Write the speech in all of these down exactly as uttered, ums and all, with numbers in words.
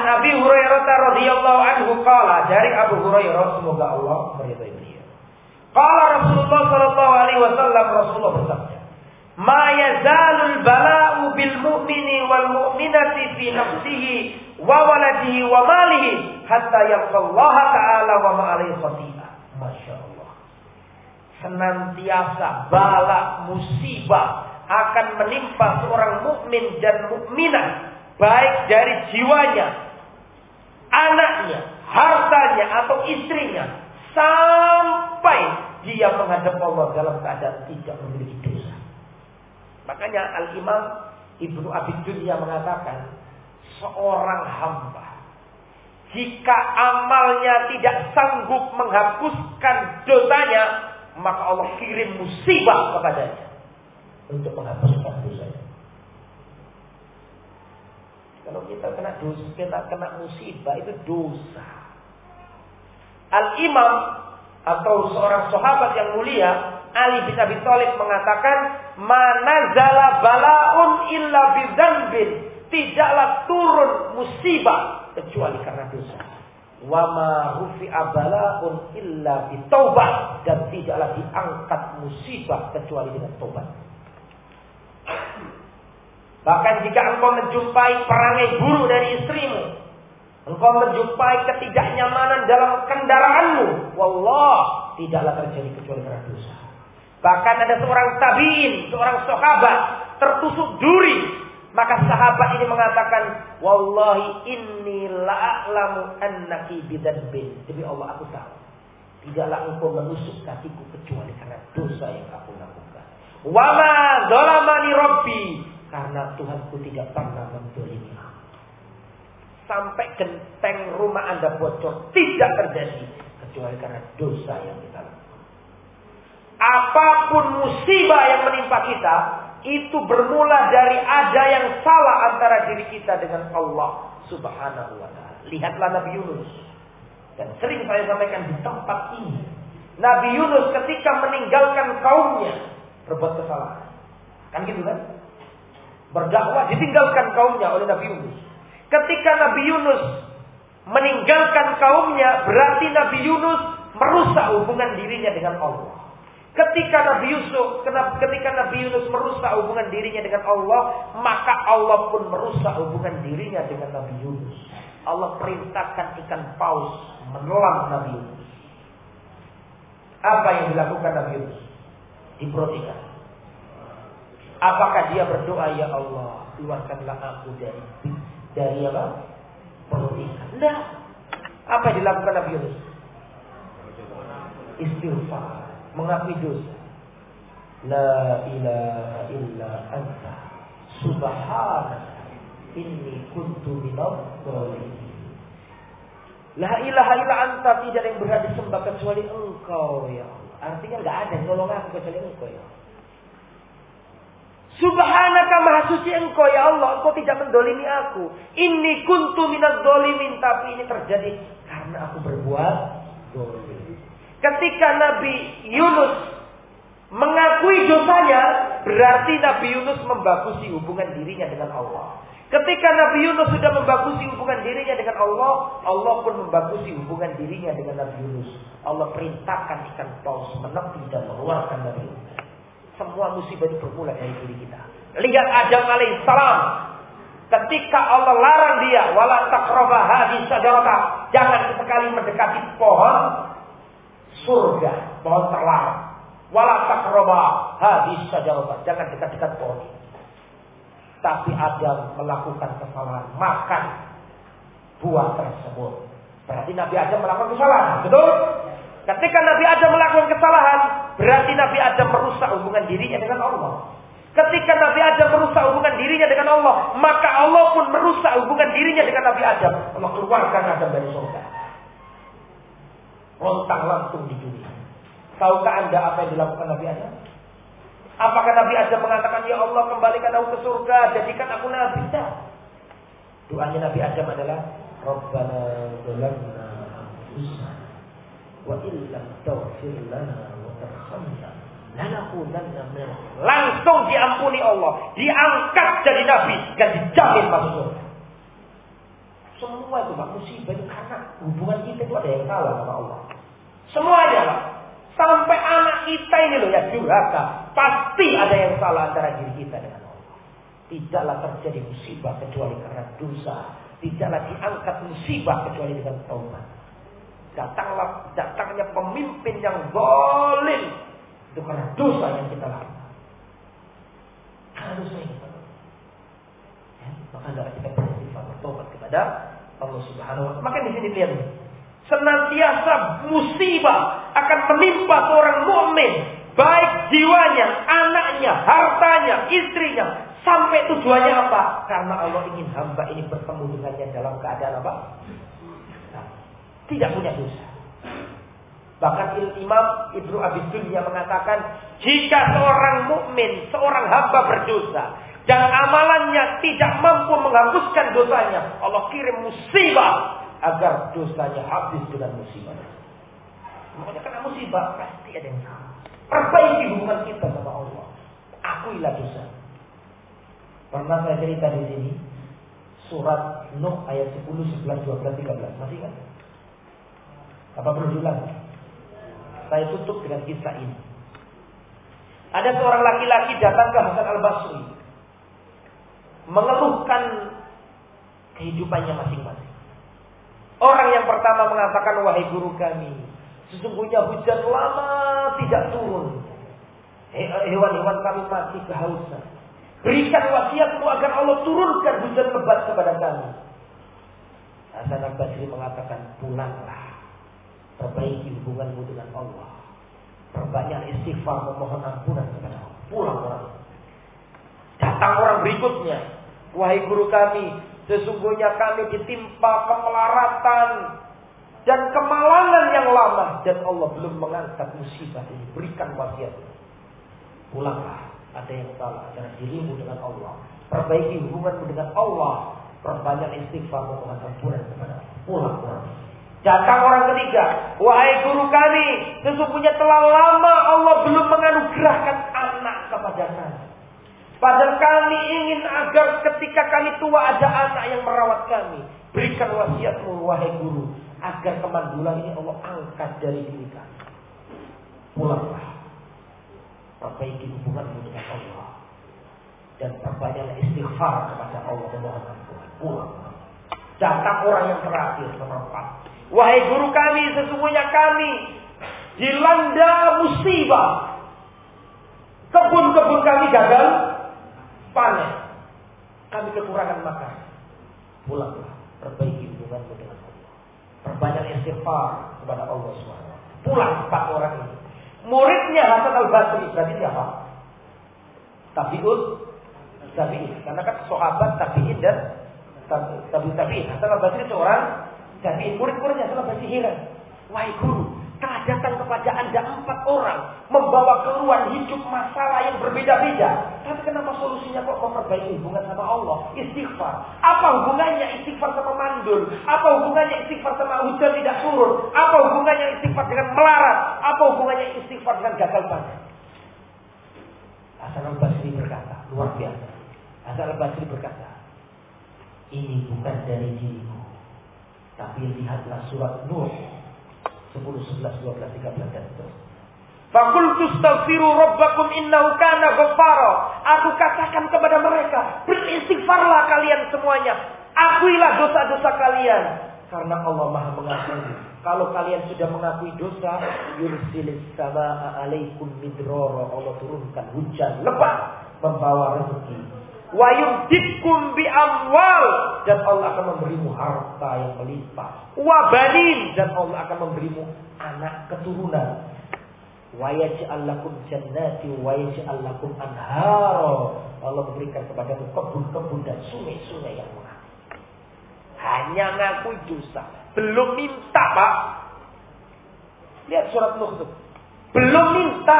Abi Hurairah radhiyallahu anhu qala, dari Abu Hurairah semoga Allah meridhai beliau. Qala Rasulullah sallallahu alaihi wasallam, Rasulullah bersabda, "Ma yazalul bala'u bil mu'mini wal mu'minati fi nafsihi wa waladihi wa malihi hatta yalqallaha ta'ala wa ma alaihi khati'ah." Masya Allah. Senantiasa bala musibah akan menimpa seorang mukmin dan mukminah, baik dari jiwanya, anaknya, hartanya atau istrinya, sampai dia menghadap Allah dalam keadaan tidak memiliki dosa. Makanya Al-Imam Ibnu Abi Dunya mengatakan, seorang hamba jika amalnya tidak sanggup menghapuskan dosanya, maka Allah kirim musibah kepadanya untuk menghapuskan dosanya. Kalau kita kena dosa, kita kena musibah, itu dosa. Al-Imam atau seorang sahabat yang mulia, Ali bin Abi Thalib mengatakan, "Manazala bala'un illa bidzanbin." Tidaklah turun musibah kecuali karena dosa. Wa ma rufi'a bala'un illa bitaubah, dan tidaklah diangkat musibah kecuali dengan taubat. Bahkan jika engkau menjumpai perangai buruk dari istrimu, engkau menjumpai ketidaknyamanan dalam kendaraanmu, wallah, tidaklah terjadi kecuali karena dosa. Bahkan ada seorang tabi'in, seorang sahabat tertusuk duri. Maka sahabat ini mengatakan, wallahi inni la'alamu annaki bidzanbin. Demi Allah aku tahu, tidaklah engkau menusuk kakiku kecuali karena dosa yang aku lakukan. Wa ma zalamani rabbi, karena Tuhanku tidak pernah menzalimi aku. Sampai genteng rumah Anda bocor, tidak terjadi kecuali karena dosa yang kita lakukan. Apapun musibah yang menimpa kita, itu bermula dari ada yang salah antara diri kita dengan Allah Subhanahu wa ta'ala. Lihatlah Nabi Yunus. Dan sering saya sampaikan di tempat ini, Nabi Yunus ketika meninggalkan kaumnya berbuat kesalahan. Kan gitu kan? Berdakwah ditinggalkan kaumnya oleh Nabi Yunus. Ketika Nabi Yunus meninggalkan kaumnya, berarti Nabi Yunus merusak hubungan dirinya dengan Allah. Ketika Nabi Yusuf, ketika Nabi Yunus merusak hubungan dirinya dengan Allah, maka Allah pun merusak hubungan dirinya dengan Nabi Yunus. Allah perintahkan ikan paus menelan Nabi Yunus. Apa yang dilakukan Nabi Yunus? Diperhatikan. Apakah dia berdoa, ya Allah, keluarkanlah aku dari dari apa? Perut ikan. Tidak. Apa yang dilakukan Nabi Yunus? Istighfar. Mengakui dosa. La ilaha illa anta subhanaka inni kuntu minadh dhalimin. La ilaha illa anta, tidak ada yang berhak disembah kecuali Engkau ya Allah. Artinya enggak ada yang nolong aku kecuali Engkau ya Allah. Subhanaka, maha suci Engkau ya Allah, Engkau tidak mendolimi aku. Inni kuntu minadh dhalimin, tapi ini terjadi karena aku berbuat dolim. Ketika Nabi Yunus mengakui dosanya, berarti Nabi Yunus membagusi hubungan dirinya dengan Allah. Ketika Nabi Yunus sudah membagusi hubungan dirinya dengan Allah, Allah pun membagusi hubungan dirinya dengan Nabi Yunus. Allah perintahkan ikan paus menepi dan mengeluarkan Nabi Yunus. Semua musibah itu bermula dari diri kita. Lihat Adam alaihissalam. Ketika Allah larang dia, wala taqraba hadhihi syajarata, jangan sekali mendekati pohon surga, pohon terlarang. Wala taqraba hadhihi syajarata, jangan dekat-dekat pohon ini. Tapi Adam melakukan kesalahan, makan buah tersebut. Berarti Nabi Adam melakukan kesalahan, betul? Ketika Nabi Adam melakukan kesalahan, berarti Nabi Adam merusak hubungan dirinya dengan Allah. Ketika Nabi Adam merusak hubungan dirinya dengan Allah, maka Allah pun merusak hubungan dirinya dengan Nabi Adam. Allah keluarkan Adam dari surga. Rontang lantung di dunia. Tahukah Anda apa yang dilakukan Nabi Adam? Apakah Nabi Adam mengatakan, ya Allah kembalikan aku ke surga, jadikan aku nabi? Tidak. Doanya Nabi Adam adalah, Rabbana zalamna anfusana wa illam taghfir lana wa tarhamna lanakunanna minal. Langsung diampuni Allah, diangkat jadi nabi dan dijamin masuk surga. Semua itu Pak musibah itu karena hubungan kita itu ada yang salah sama Allah. Semuanya Pak. Sampai anak kita ini loh ya durhaka. Pasti ada yang salah antara diri kita dengan Allah. Tidaklah terjadi musibah kecuali karena dosa. Tidaklah diangkat musibah kecuali dengan taubat. Datanglah datangnya pemimpin yang zalim itu karena dosa yang kita lakukan. Karena dosa yang kita lakukan. Ya, maka hendaklah kita beristighfar bertobat kepada Allah Subhanahu wa taala. Maka di sini lihat senantiasa musibah akan menimpa seorang mukmin, baik jiwanya, anaknya, hartanya, istrinya, sampai tujuannya apa? Karena Allah ingin hamba ini bertemu dengannya dalam keadaan apa? Nah, tidak punya dosa. Bahkan Imam Ibnu Abi Dunya mengatakan, jika seorang mukmin, seorang hamba berdosa dan amalannya tidak mampu menghapuskan dosanya, Allah kirim musibah agar dosanya habis dengan musibah. Makanya karena musibah pasti ada yang salah. Perbaiki hubungan kita sama Allah. Akuilah dosa. Pernah saya cerita di sini surat Nuh ayat sepuluh, sebelas, dua belas, tiga belas. Masih kan? Apa perlu diulang? Saya tutup dengan kisah ini. Ada seorang laki-laki datang ke Hasan Al-Basri mengeluhkan kehidupannya masing-masing. Orang yang pertama mengatakan, wahai guru kami, sesungguhnya hujan lama tidak turun. Hewan-hewan kami mati kehausan. Berikan wasiatmu agar Allah turunkan hujan lebat kepada kami. Hasan Al-Basri mengatakan, pulanglah. Perbaiki hubunganmu dengan Allah. Perbanyak istighfar memohon ampunan kepada Allah. Pulang orang. Datang orang berikutnya. Wahai guru kami, sesungguhnya kami ditimpa kemelaratan dan kemalangan yang lama, dan Allah belum mengangkat musibah ini. Berikan wasiat. Pulanglah. Ada yang salah antara dirimu dengan Allah. Perbaiki hubunganmu dengan Allah. Perbanyak istighfar memohon ampunan kepada Allah. Pulang orang. Datang orang ketiga, wahai guru kami, sesungguhnya telah lama Allah belum menganugerahkan anak kepada kami. Padahal kami ingin agar ketika kami tua ada anak yang merawat kami. Berikan wasiatmu wahai guru, agar kemandulan ini Allah angkat dari diri kami. Pulanglah. Perbaiki hubunganmu dengan Allah. Dan perbanyaklah istighfar kepada Allah memohon ampunan. Pulang. Datang orang yang terakhir, nomor empat. Wahai guru kami, sesungguhnya kami dilanda musibah. Kebun-kebun kami gagal panen. Kami kekurangan makan. Pulanglah, perbaiki hubunganmu dengan Allah. Perbanyak istighfar kepada Allah subhanahu wa taala. Pulang empat orang ini. Muridnya Hasan Al-Basri berarti siapa? Tabi'ut tabi'in. Karena kan sahabat tabi'in dan tabi'ut tabi'in. Hasan Al-Basri seorang tabi'in. Murid-muridnya Hasan Al-Basri heran. Wahai guru, telah datang kepada anda empat orang membawa keluhan hidup masalah yang berbeda-beda. Tapi kenapa solusinya kok memperbaiki hubungan sama Allah? Istighfar. Apa hubungannya istighfar sama mandul? Apa hubungannya istighfar sama hujan tidak turun? Apa hubungannya istighfar dengan melarat? Apa hubungannya istighfar dengan gagal panen? Hasan Al-Basri berkata, luar biasa. Hasan Al-Basri berkata, ini bukan dari diriku, tapi lihatlah surat Nuh sepuluh, sebelas, dua belas, tiga belas dan seterusnya. Fakultu astaghfiru rabbakum innahu kana ghaffara. Aku katakan kepada mereka, beristighfarlah kalian semuanya. Akuilah dosa-dosa kalian, karena Allah Maha mengampuni. Kalau kalian sudah mengakui dosa, yursilis samaa alaikum midrara. Allah turunkan hujan lebat membawa rezeki. Wa yumditkum bi amwal, dan Allah akan memberimu harta yang melimpah. Wa banin, dan Allah akan memberimu anak keturunan. Wa yaj'al lakum jannati wa yaj'al lakum anhara. Allah memberikan kepadamu kebun-kebun dan sungai-sungai yang mengalir. Hanya ngaku dosa, belum minta, Pak. Lihat surat Nuh itu. Belum minta.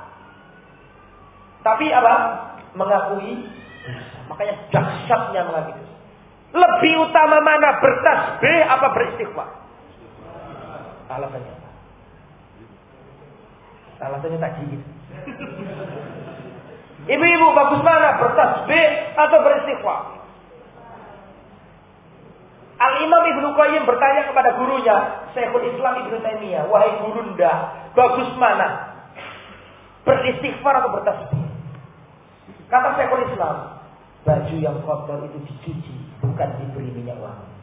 Tapi apa? Mengakui dosa. Makanya dahsyatnya mengakui dosa. Lebih utama mana, bertasbih apa beristighfar? Alasannya apa? Alasannya tak gigit. Ibu-ibu bagus mana, bertasbih atau beristighfar? Al-Imam Ibnu Qayyim bertanya kepada gurunya, Syekhul Islam Ibnu Taimiyah, wahai gurunda, bagus mana? Beristighfar atau bertasbih? Kata Syekhul Islam, baju yang kotor itu dicuci, bukan diberi minyak wangi.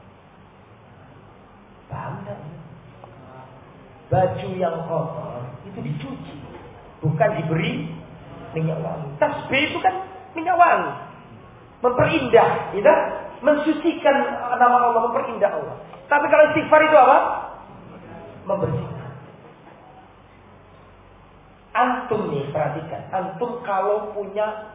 Paham tak? Baju yang kotor itu dicuci, bukan diberi minyak wangi. Tasbih itu kan minyak wangi, memperindah, gitu? Mensucikan nama Allah, memperindah Allah. Tapi kalau istighfar itu apa? Membersihkan. Antum nih, perhatikan. Antum kalau punya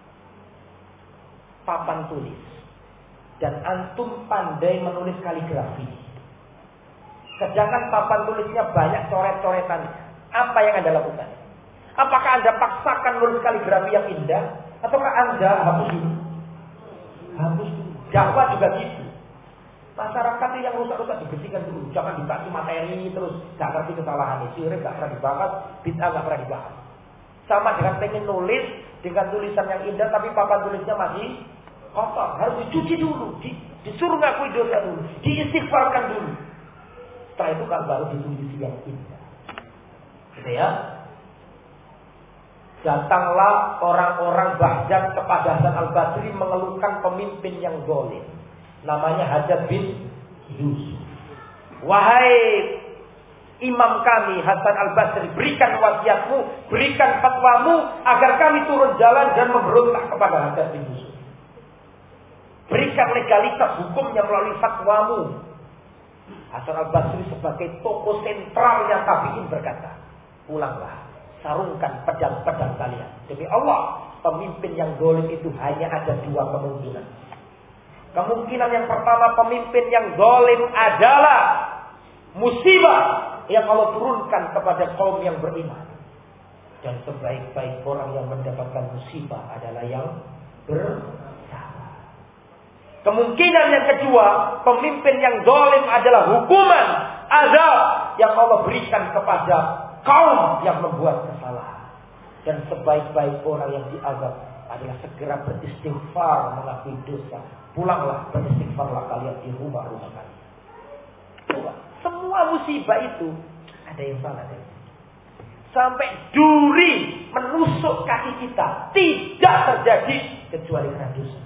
papan tulis dan antum pandai menulis kaligrafi, sedangkan papan tulisnya banyak coret-coretan, apa yang Anda lakukan? Apakah Anda paksakan menulis kaligrafi yang indah, ataukah Anda hapus dulu? Hapus dulu. Dakwah juga gitu. Masyarakat yang rusak-rusak dibersihkan dulu. Jangan dibagi materi terus gak ngerti kesalahannya. Syirik gak pernah dibahas, bid'ah gak pernah dibahas. Sama dengan pengen nulis dengan tulisan yang indah tapi papan tulisnya masih kotor. Harus dicuci dulu, di, disuruh ngakui dosa dulu, diistighfarkan dulu. Setelah itu kan baru ditulis yang indah. Gitu ya. Datanglah orang-orang bahkan kepada Hasan al-Basri mengeluhkan pemimpin yang zalim. Namanya Hajjaj bin Yusuf. Wahai imam kami Hasan al-Basri, berikan wasiatmu, berikan fatwamu agar kami turun jalan dan memberontak kepada Hajjaj bin Yusuf. Berikan legalitas hukumnya melalui fatwamu. Hasan al-Basri sebagai tokoh sentralnya tabi'in berkata, pulanglah. Sarungkan pedang-pedang kalian. Demi Allah, pemimpin yang zalim itu hanya ada dua kemungkinan. Kemungkinan yang pertama, pemimpin yang zalim adalah musibah yang Allah turunkan kepada kaum yang beriman. Dan sebaik-baik orang yang mendapatkan musibah adalah yang bersabar. Kemungkinan yang kedua, pemimpin yang zalim adalah hukuman, azab yang Allah berikan kepada kaum yang membuat kesalahan. Dan sebaik-baik orang yang diazab adalah segera beristighfar, mengakui dosa. Pulanglah, beristighfarlah kalian di rumah-rumah kalian. Coba, semua musibah itu ada yang salah dari sini. Sampai duri menusuk kaki kita tidak terjadi kecuali karena dosa.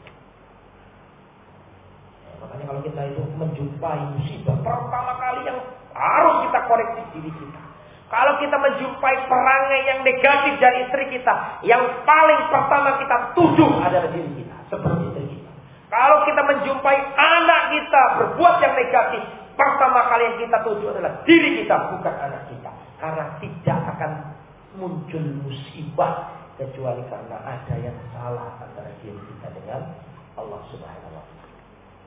Ya, makanya kalau kita itu menjumpai musibah, pertama kali yang harus kita koreksi diri kita. Kalau kita menjumpai perangai yang negatif dari istri kita, yang paling pertama kita tuduh adalah diri kita, sebelum istri kita. Kalau kita menjumpai anak kita berbuat yang negatif, pertama kali yang kita tuduh adalah diri kita, bukan anak kita. Karena tidak akan muncul musibah kecuali karena ada yang salah antara diri kita dengan Allah Subhanahu wa taala.